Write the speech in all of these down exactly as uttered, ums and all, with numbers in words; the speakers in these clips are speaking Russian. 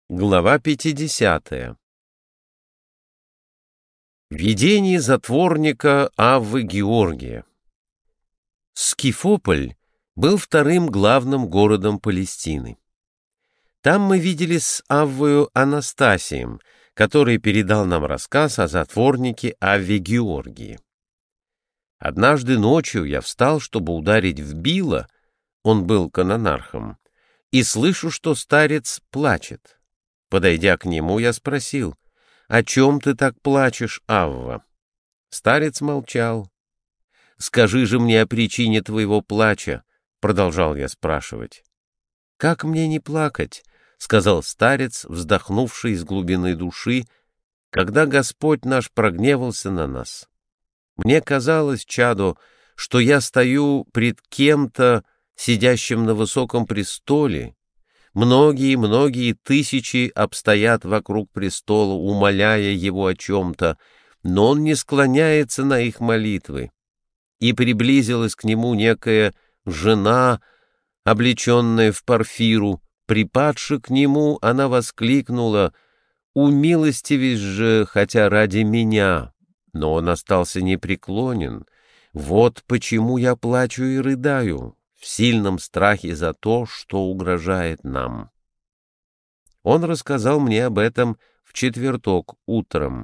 Глава пятидесятая. Видение затворника Аввы Георгия. Скифополь был вторым главным городом Палестины. Там мы виделись с Аввою Анастасием, который передал нам рассказ о затворнике Авве Георгии. Однажды ночью я встал, чтобы ударить в Била, он был канонархом, и слышу, что старец плачет. Подойдя к нему, я спросил: «О чем ты так плачешь, Авва?» Старец молчал. «Скажи же мне о причине твоего плача», — продолжал я спрашивать. «Как мне не плакать?» — сказал старец, вздохнувший из глубины души, «когда Господь наш прогневался на нас. Мне казалось, чадо, что я стою пред кем-то, сидящим на высоком престоле. Многие-многие тысячи обстоят вокруг престола, умоляя его о чем-то, но он не склоняется на их молитвы. И приблизилась к нему некая жена, облеченная в парфиру. Припадши к нему, она воскликнула: «Умилостивись же, хотя ради меня». Но он остался непреклонен. Вот почему я плачу и рыдаю, в сильном страхе за то, что угрожает нам. Он рассказал мне об этом в четверток утром.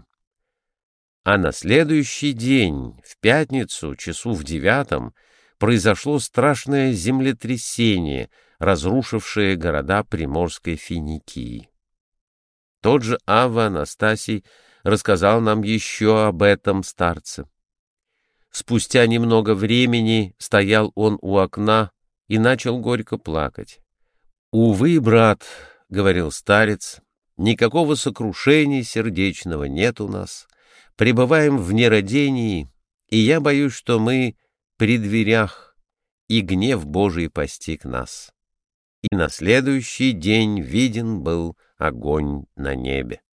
А на следующий день, в пятницу, часу в девятом, произошло страшное землетрясение, разрушившее города Приморской Финикии. Тот же Авва Анастасий рассказал нам еще об этом старце. Спустя немного времени стоял он у окна и начал горько плакать. «Увы, брат, — говорил старец, — никакого сокрушения сердечного нет у нас. Пребываем в нерадении, и я боюсь, что мы при дверях, и гнев Божий постиг нас». И на следующий день виден был огонь на небе.